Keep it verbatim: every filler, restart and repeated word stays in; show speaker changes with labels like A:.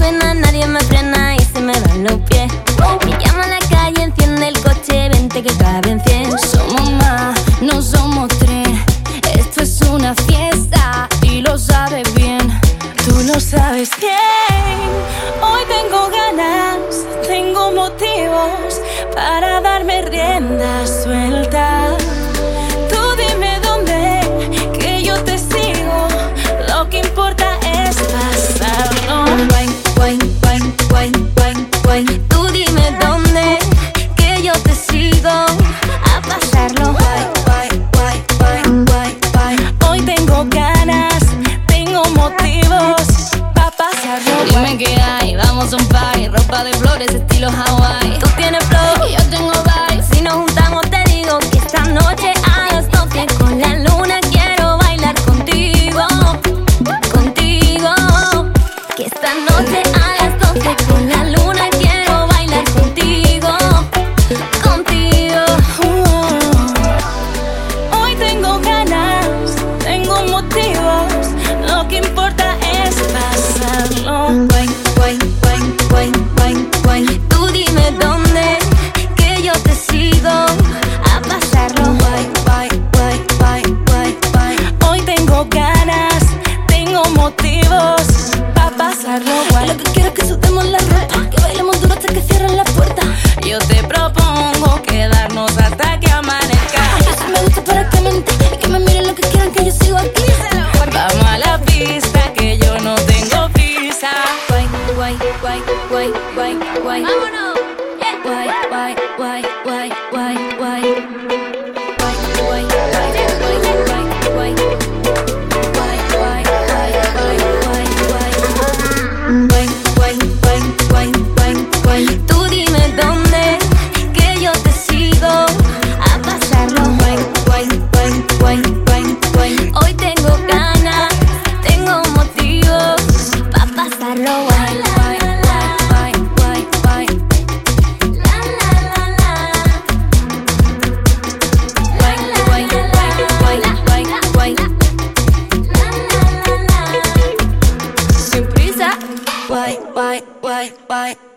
A: suena, nadie me frena y se me van los pies. Me llama a la calle, enciende el coche, vente que caben cien.
B: Somos más, no somos tres. Esto es una fiesta y lo sabes bien. Tú lo sabes bien. Hoy tengo ganas, tengo motivos para darme rienda suelta. Tú dime dónde, que yo te sigo. Lo que importa es pasarlo.
A: Guay, guay, guay, guay, guay, guay. Tú dime dónde, que yo te sigo a pasarlo. Guay, guay, guay, guay, guay, guay.
B: Hoy tengo ganas, tengo motivos pa' pasarlo. Dime qué hay, vamos a un party. Ropa de flores, estilo Hawaii.
A: Tú tienes flow
B: Y yo tengo vibe.
A: Si nos juntamos te digo que esta noche a las doce con la luna quiero bailar contigo, contigo. Que esta noche a las doce con la luna quiero bailar contigo, contigo.
B: Uh, hoy tengo ganas, tengo motivos. Lo que importa es pasarlo.
A: Guay, guay, guay, guay, guay, guay. Tú dime dónde, que yo te sigo a pasarlo. Guay, guay, guay, guay, guay, guay.
B: Hoy tengo ganas, tengo motivos pa' pasarlo guay.
A: Lo que quiero es que sudemos la ropa, que bailemos duro hasta que cierren la puerta.
B: Yo te propongo quedarnos hasta que amanezca.
A: Eso me gusta para que me entiendan y que me miren lo que quieran, que yo sigo aquí.
B: Vamos a la pista, que yo no tengo prisa.
A: Guay, guay, guay, guay, guay, guay. Vámonos. Guay, guay, guay, guay, guay, guay. Guay, guay, guay, guay, guay, guay. Guay, guay, guay, guay, guay, guay. Guay, guay, guay, guay, guay, guay. Tú dime dónde, que yo te sigo a pasarlo. Guay, guay, guay, guay, guay, guay. Hoy tengo ganas, tengo motivos pa' pasarlo. Guay, guay, guay, guay, guay, guay. La, la, la, la. Guay, guay, guay, guay, guay, guay. La, la, la, la. Sin prisa. Guay, guay, guay, guay.